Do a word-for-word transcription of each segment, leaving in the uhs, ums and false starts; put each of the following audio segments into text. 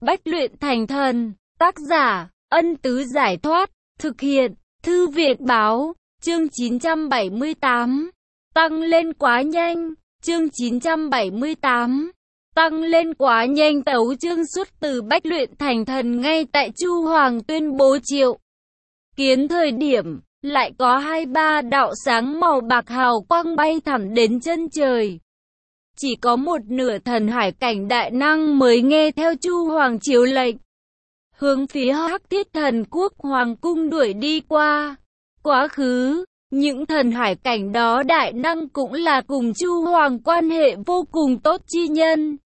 Bách luyện thành thần, tác giả, Ân Tứ Giải Thoát, thực hiện, Thư viện Báo, chương chín trăm bảy mươi tám. Tăng lên quá nhanh, chương chín trăm bảy mươi tám. Tăng lên quá nhanh. Tấu chương xuất từ Bách luyện thành thần ngay tại Chu Hoàng tuyên bố triệu kiến thời điểm, lại có hai ba đạo sáng màu bạc hào quang bay thẳng đến chân trời. Chỉ có một nửa thần hải cảnh đại năng mới nghe theo Chu Hoàng chiếu lệnh, hướng phía Hắc Thiết Thần Quốc Hoàng cung đuổi đi qua. Quá khứ, những thần hải cảnh đó đại năng cũng là cùng Chu Hoàng quan hệ vô cùng tốt chi nhân.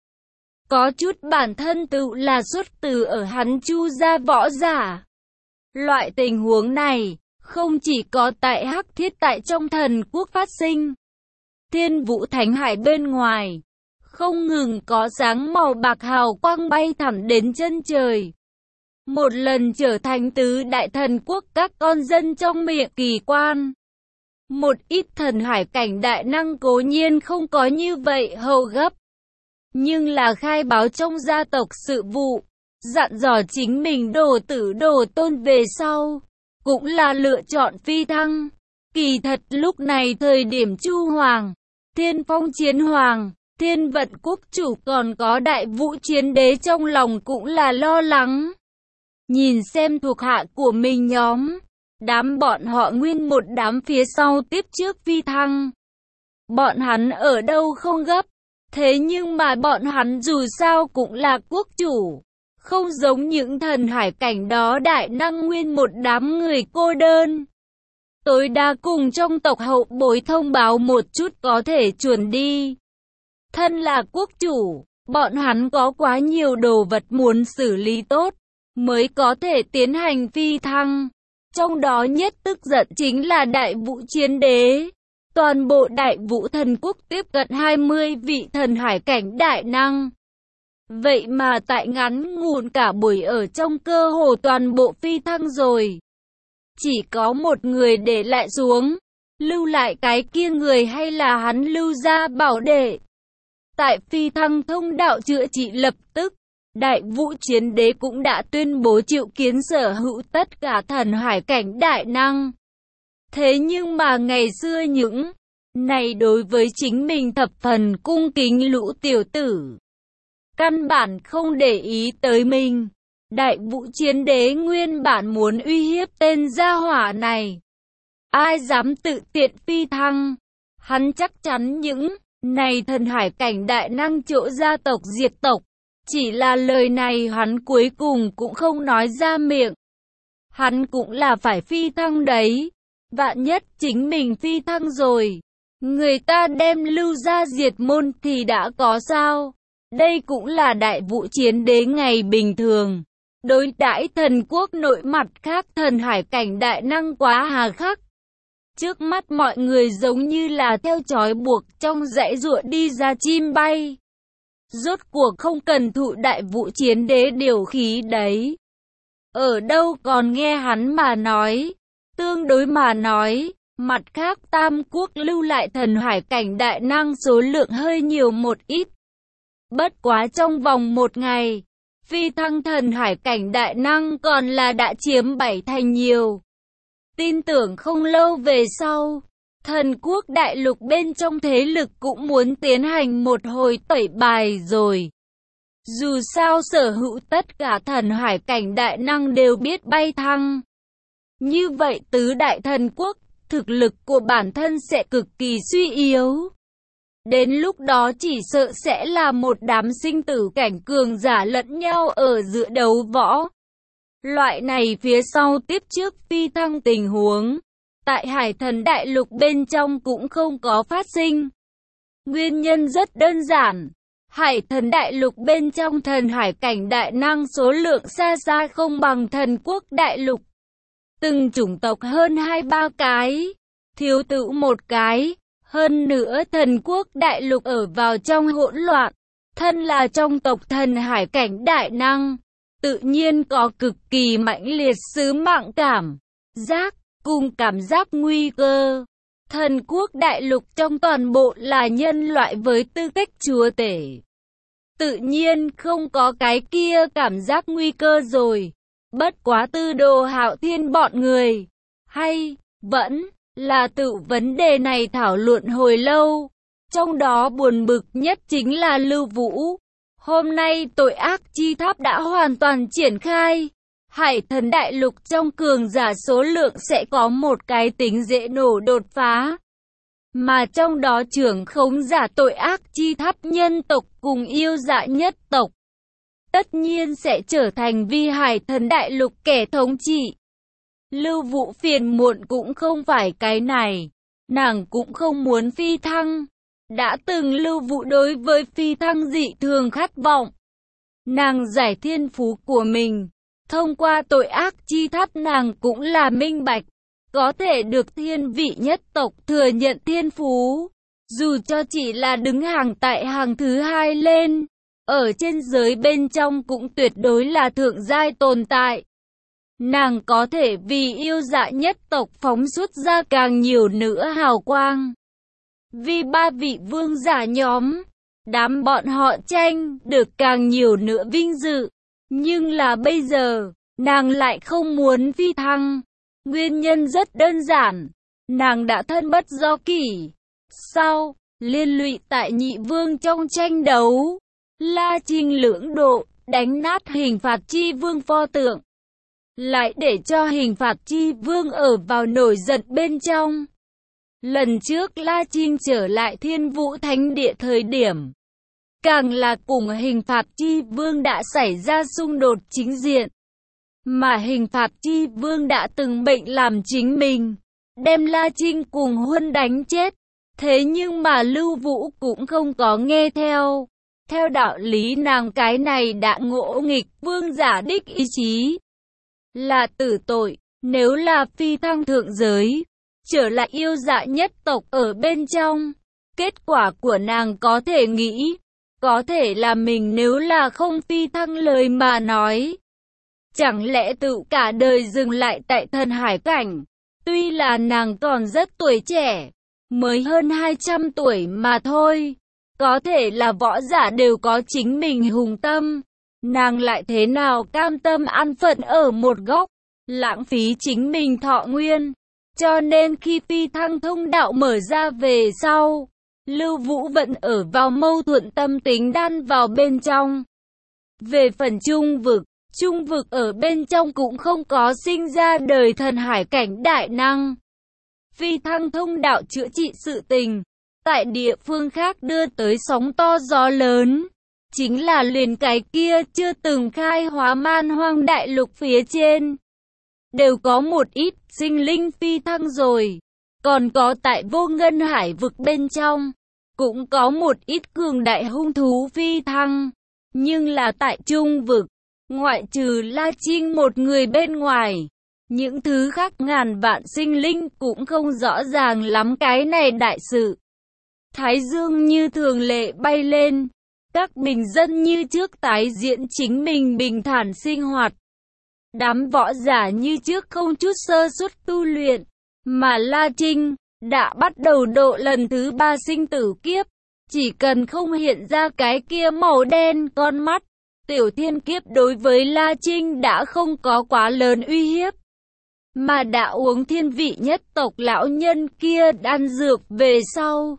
Có chút bản thân tự là xuất từ ở hắn Chu gia võ giả. Loại tình huống này, không chỉ có tại Hắc Thiết tại trong thần quốc phát sinh. Thiên Vũ Thánh Hải bên ngoài, không ngừng có sáng màu bạc hào quang bay thẳng đến chân trời. Một lần trở thành tứ đại thần quốc các con dân trong miệng kỳ quan. Một ít thần hải cảnh đại năng cố nhiên không có như vậy hầu gấp. Nhưng là khai báo trong gia tộc sự vụ, dặn dò chính mình đồ tử đồ tôn về sau, cũng là lựa chọn phi thăng. Kỳ thật lúc này thời điểm Chu Hoàng, Thiên Phong Chiến Hoàng, Thiên Vận Quốc Chủ còn có Đại Vũ Chiến Đế trong lòng cũng là lo lắng. Nhìn xem thuộc hạ của mình nhóm, đám bọn họ nguyên một đám phía sau tiếp trước phi thăng. Bọn hắn ở đâu không gấp, thế nhưng mà bọn hắn dù sao cũng là quốc chủ, không giống những thần hải cảnh đó đại năng nguyên một đám người cô đơn. Tối đa cùng trong tộc hậu bối thông báo một chút có thể chuẩn đi. Thân là quốc chủ, bọn hắn có quá nhiều đồ vật muốn xử lý tốt, mới có thể tiến hành phi thăng. Trong đó nhất tức giận chính là Đại Vũ Chiến Đế. Toàn bộ Đại Vũ Thần Quốc tiếp cận hai mươi vị thần hải cảnh đại năng. Vậy mà tại ngắn ngủn cả buổi ở trong cơ hồ toàn bộ phi thăng rồi. Chỉ có một người để lại xuống, lưu lại cái kia người hay là hắn Lưu gia bảo đệ. Tại phi thăng thông đạo chữa trị lập tức, Đại Vũ Chiến Đế cũng đã tuyên bố triệu kiến sở hữu tất cả thần hải cảnh đại năng. Thế nhưng mà ngày xưa những này đối với chính mình thập phần cung kính lũ tiểu tử, căn bản không để ý tới mình. Đại Vũ Chiến Đế nguyên bản muốn uy hiếp tên gia hỏa này. Ai dám tự tiện phi thăng, hắn chắc chắn những này thần hải cảnh đại năng chỗ gia tộc diệt tộc. Chỉ là lời này hắn cuối cùng cũng không nói ra miệng. Hắn cũng là phải phi thăng đấy. Vạn nhất chính mình phi thăng rồi, người ta đem Lưu gia diệt môn thì đã có sao? Đây cũng là Đại Vũ Chiến Đế ngày bình thường. Đối đãi thần quốc nội mặt khác thần hải cảnh đại năng quá hà khắc. Trước mắt mọi người giống như là theo trói buộc trong dãy ruộng đi ra chim bay. Rốt cuộc không cần thụ Đại Vũ Chiến Đế điều khí đấy. Ở đâu còn nghe hắn mà nói. Tương đối mà nói, mặt khác Tam Quốc lưu lại thần hải cảnh đại năng số lượng hơi nhiều một ít. Bất quá trong vòng một ngày, phi thăng thần hải cảnh đại năng còn là đã chiếm bảy thành nhiều. Tin tưởng không lâu về sau, thần quốc đại lục bên trong thế lực cũng muốn tiến hành một hồi tẩy bài rồi. Dù sao sở hữu tất cả thần hải cảnh đại năng đều biết bay thăng. Như vậy tứ đại thần quốc, thực lực của bản thân sẽ cực kỳ suy yếu. Đến lúc đó chỉ sợ sẽ là một đám sinh tử cảnh cường giả lẫn nhau ở giữa đấu võ. Loại này phía sau tiếp trước phi thăng tình huống, tại Hải Thần Đại Lục bên trong cũng không có phát sinh. Nguyên nhân rất đơn giản, Hải Thần Đại Lục bên trong thần hải cảnh đại năng số lượng xa xa không bằng thần quốc đại lục. Từng chủng tộc hơn hai ba cái, thiếu tự một cái. Hơn nữa thần quốc đại lục ở vào trong hỗn loạn, thân là trong tộc thần hải cảnh đại năng, tự nhiên có cực kỳ mãnh liệt sứ mạng cảm giác, cùng cảm giác nguy cơ. Thần quốc đại lục trong toàn bộ là nhân loại với tư cách chúa tể. tự nhiên không có cái kia cảm giác nguy cơ rồi. Bất quá Tư Đồ Hạo Thiên bọn người, hay vẫn là tự vấn đề này thảo luận hồi lâu. Trong đó buồn bực nhất chính là Lưu Vũ. Hôm nay tội ác chi tháp đã hoàn toàn triển khai. Hải Thần Đại Lục trong cường giả số lượng sẽ có một cái tính dễ nổ đột phá. Mà trong đó trưởng khống giả tội ác chi tháp nhân tộc cùng yêu dạ nhất tộc, tất nhiên sẽ trở thành vi Hải Thần Đại Lục kẻ thống trị. Lưu Vũ phiền muộn cũng không phải cái này. Nàng cũng không muốn phi thăng. Đã từng Lưu Vũ đối với phi thăng dị thường khát vọng. Nàng giải thiên phú của mình. Thông qua tội ác chi tháp nàng cũng là minh bạch. Có thể được thiên vị nhất tộc thừa nhận thiên phú. Dù cho chỉ là đứng hàng tại hàng thứ hai lên. Ở trên giới bên trong cũng tuyệt đối là thượng giai tồn tại. Nàng có thể vì yêu dạ nhất tộc phóng xuất ra càng nhiều nữa hào quang. Vì ba vị vương giả nhóm, đám bọn họ tranh được càng nhiều nữa vinh dự. Nhưng là bây giờ, nàng lại không muốn phi thăng. Nguyên nhân rất đơn giản, nàng đã thân bất do kỷ. Sau, liên lụy tại nhị vương trong tranh đấu, La Trinh lưỡng độ, đánh nát hình phạt chi vương pho tượng. Lại để cho hình phạt chi vương ở vào nổi giận bên trong. Lần trước La Trinh trở lại Thiên Vũ Thánh Địa thời điểm, càng là cùng hình phạt chi vương đã xảy ra xung đột chính diện. Mà hình phạt chi vương đã từng bệnh làm chính mình, đem La Trinh cùng Huân đánh chết. Thế nhưng mà Lưu Vũ cũng không có nghe theo. Theo đạo lý nàng cái này đã ngỗ nghịch vương giả đích ý chí, là tử tội. Nếu là phi thăng thượng giới, trở lại yêu dạ nhất tộc ở bên trong, kết quả của nàng có thể nghĩ, có thể là mình nếu là không phi thăng lời mà nói, chẳng lẽ tự cả đời dừng lại tại thần hải cảnh. Tuy là nàng còn rất tuổi trẻ, mới hơn hai trăm tuổi mà thôi, có thể là võ giả đều có chính mình hùng tâm, nàng lại thế nào cam tâm an phận ở một góc, lãng phí chính mình thọ nguyên. Cho nên khi phi thăng thông đạo mở ra về sau, Lưu Vũ vẫn ở vào mâu thuẫn tâm tính đan vào bên trong. Về phần trung vực, trung vực ở bên trong cũng không có sinh ra đời thần hải cảnh đại năng. Phi thăng thông đạo chữa trị sự tình, tại địa phương khác đưa tới sóng to gió lớn. Chính là liền cái kia chưa từng khai hóa man hoang đại lục phía trên, đều có một ít sinh linh phi thăng rồi. Còn có tại vô ngân hải vực bên trong, cũng có một ít cường đại hung thú phi thăng. Nhưng là tại trung vực, ngoại trừ La Trinh một người bên ngoài, những thứ khác ngàn vạn sinh linh cũng không rõ ràng lắm cái này đại sự. Thái dương như thường lệ bay lên, các bình dân như trước tái diễn chính mình bình thản sinh hoạt. Đám võ giả như trước không chút sơ suất tu luyện, mà La Trinh đã bắt đầu độ lần thứ ba sinh tử kiếp. Chỉ cần không hiện ra cái kia màu đen con mắt, tiểu thiên kiếp đối với La Trinh đã không có quá lớn uy hiếp. Mà đã uống thiên vị nhất tộc lão nhân kia đan dược về sau,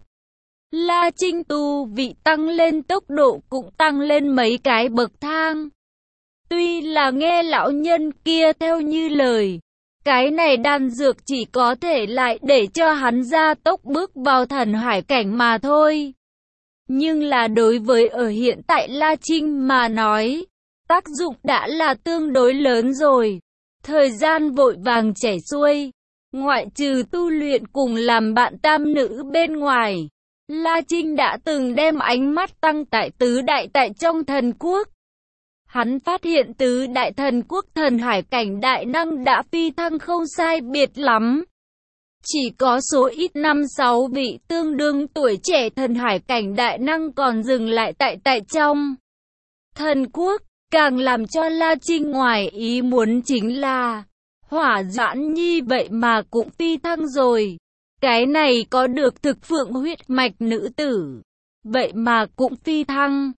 La Trinh tu vị tăng lên, tốc độ cũng tăng lên mấy cái bậc thang. Tuy là nghe lão nhân kia theo như lời, cái này đan dược chỉ có thể lại để cho hắn gia tốc bước vào thần hải cảnh mà thôi. Nhưng là đối với ở hiện tại La Trinh mà nói, tác dụng đã là tương đối lớn rồi. Thời gian vội vàng chảy xuôi, ngoại trừ tu luyện cùng làm bạn tam nữ bên ngoài, La Trinh đã từng đem ánh mắt tăng tại tứ đại tại trong thần quốc. Hắn phát hiện tứ đại thần quốc thần hải cảnh đại năng đã phi thăng không sai biệt lắm. Chỉ có số ít năm sáu vị tương đương tuổi trẻ thần hải cảnh đại năng còn dừng lại tại tại trong thần quốc. Càng làm cho La Trinh ngoài ý muốn chính là Hỏa Doãn Nhi vậy mà cũng phi thăng rồi. Cái này có được thực phượng huyết mạch nữ tử, vậy mà cũng phi thăng.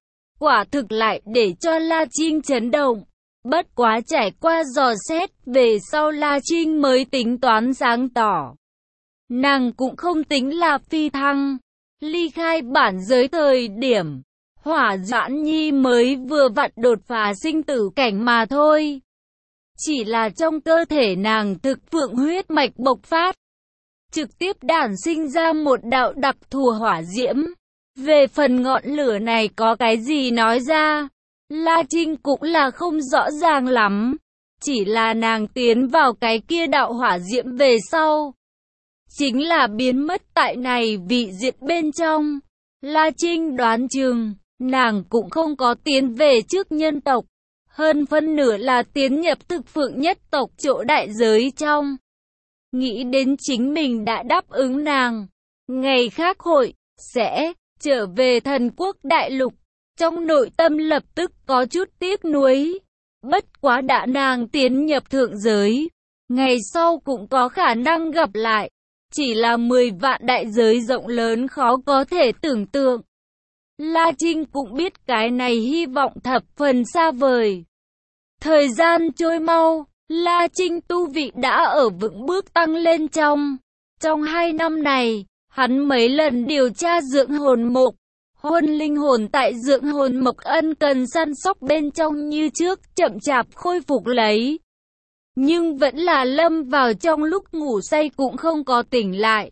quả thực lại để cho La Trinh chấn động. Bất quá trải qua dò xét, về sau La Trinh mới tính toán sáng tỏ. Nàng cũng không tính là phi thăng, ly khai bản giới thời điểm Hỏa Doãn Nhi mới vừa vặn đột phá sinh tử cảnh mà thôi. Chỉ là trong cơ thể nàng thực phượng huyết mạch bộc phát, trực tiếp đản sinh ra một đạo đặc thù hỏa diễm. Về phần ngọn lửa này có cái gì nói ra, La Trinh cũng là không rõ ràng lắm. Chỉ là nàng tiến vào cái kia đạo hỏa diễm về sau, chính là biến mất tại này vị diện bên trong. La Trinh đoán chừng, nàng cũng không có tiến về trước nhân tộc. Hơn phân nửa là tiến nhập thực phượng nhất tộc chỗ đại giới trong. Nghĩ đến chính mình đã đáp ứng nàng, ngày khác hội, sẽ trở về thần quốc đại lục. Trong nội tâm lập tức có chút tiếc nuối. Bất quá đã nàng tiến nhập thượng giới, ngày sau cũng có khả năng gặp lại. Chỉ là mười vạn đại giới rộng lớn khó có thể tưởng tượng. La Trinh cũng biết cái này hy vọng thập phần xa vời. Thời gian trôi mau, La Trinh tu vị đã ở vững bước tăng lên trong. Trong hai năm này, hắn mấy lần điều tra dưỡng hồn mộc. Hồn linh hồn tại dưỡng hồn mộc ân cần săn sóc bên trong như trước, chậm chạp khôi phục lấy. Nhưng vẫn là lâm vào trong lúc ngủ say cũng không có tỉnh lại.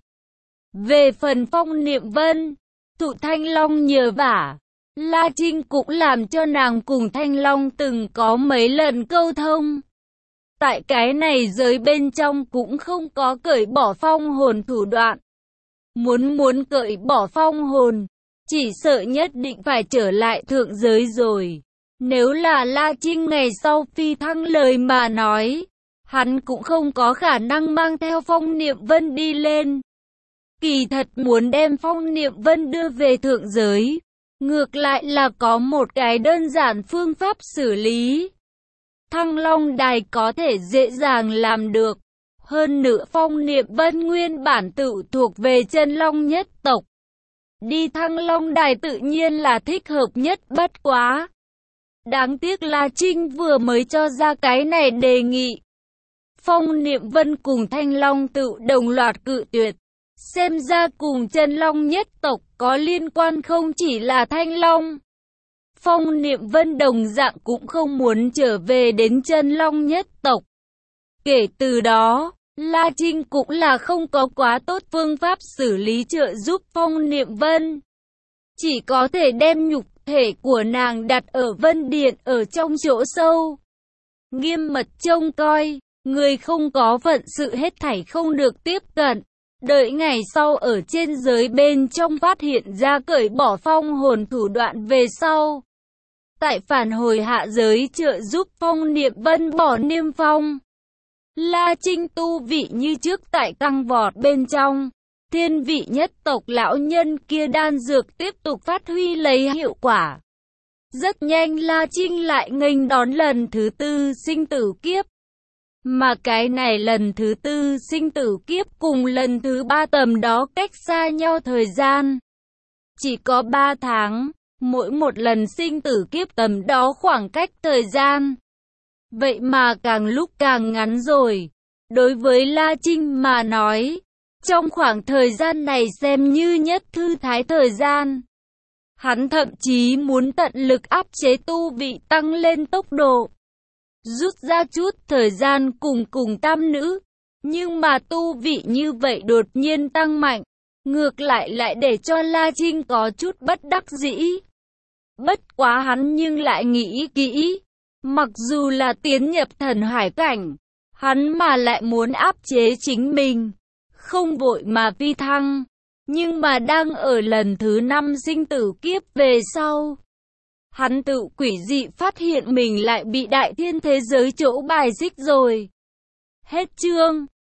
Về phần Phong Niệm Vân, thụ Thanh Long nhờ vả, La Trinh cũng làm cho nàng cùng Thanh Long từng có mấy lần câu thông. Tại cái này giới bên trong cũng không có cởi bỏ phong hồn thủ đoạn. Muốn muốn cởi bỏ phong hồn, chỉ sợ nhất định phải trở lại thượng giới rồi. Nếu là La Trinh ngày sau phi thăng lời mà nói, hắn cũng không có khả năng mang theo Phong Niệm Vân đi lên. Kỳ thật muốn đem Phong Niệm Vân đưa về thượng giới, ngược lại là có một cái đơn giản phương pháp xử lý. Thăng Long Đài có thể dễ dàng làm được. Hơn nữa Phong Niệm Vân nguyên bản tự thuộc về chân Long nhất tộc. Đi Thăng Long Đài tự nhiên là thích hợp nhất, bất quá. Đáng tiếc La Trinh vừa mới cho ra cái này đề nghị. Phong Niệm Vân cùng Thanh Long tự đồng loạt cự tuyệt. Xem ra cùng chân Long nhất tộc có liên quan không chỉ là Thanh Long. Phong Niệm Vân đồng dạng cũng không muốn trở về đến chân Long nhất tộc. Kể từ đó, La Trinh cũng là không có quá tốt phương pháp xử lý trợ giúp Phong Niệm Vân. Chỉ có thể đem nhục thể của nàng đặt ở Vân Điện ở trong chỗ sâu. Nghiêm mật trông coi, người không có phận sự hết thảy không được tiếp cận. Đợi ngày sau ở trên giới bên trong phát hiện ra cởi bỏ phong hồn thủ đoạn về sau. Tại phản hồi hạ giới trợ giúp Phong Niệm Vân bỏ niêm phong. La Trinh tu vị như trước tại tăng vọt bên trong. Thiên vị nhất tộc lão nhân kia đan dược tiếp tục phát huy lấy hiệu quả. Rất nhanh La Trinh lại nghênh đón lần thứ tư sinh tử kiếp. Mà cái này lần thứ tư sinh tử kiếp cùng lần thứ ba tầm đó cách xa nhau thời gian. Chỉ có ba tháng, mỗi một lần sinh tử kiếp tầm đó khoảng cách thời gian. Vậy mà càng lúc càng ngắn rồi. Đối với La Trinh mà nói, trong khoảng thời gian này xem như nhất thư thái thời gian. Hắn thậm chí muốn tận lực áp chế tu vị tăng lên tốc độ. Rút ra chút thời gian cùng cùng tam nữ. Nhưng mà tu vị như vậy đột nhiên tăng mạnh. Ngược lại lại để cho La Trinh có chút bất đắc dĩ. Bất quá hắn nhưng lại nghĩ kỹ. Mặc dù là tiến nhập thần hải cảnh, hắn mà lại muốn áp chế chính mình. Không vội mà phi thăng. Nhưng mà đang ở lần thứ năm sinh tử kiếp về sau. Hắn tự quỷ dị phát hiện mình lại bị đại thiên thế giới chỗ bài xích rồi. Hết chương.